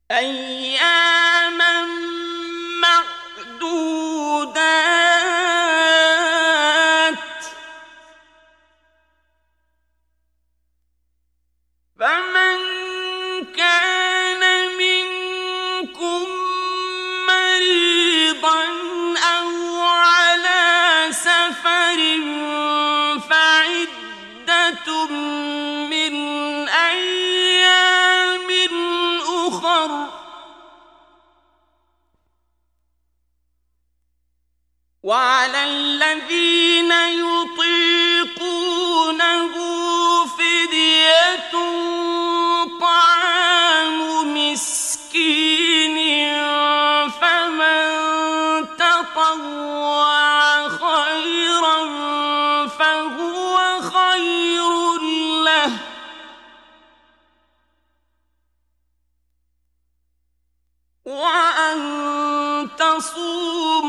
أياما معدودات، فمن كان منكم مريضا أو على سفر فعدة من أيام أخر، وعلى الذين يطيقونه فدية طعام مسكين، فمن تطوع خيرا فهو خير له، وأن تصوموا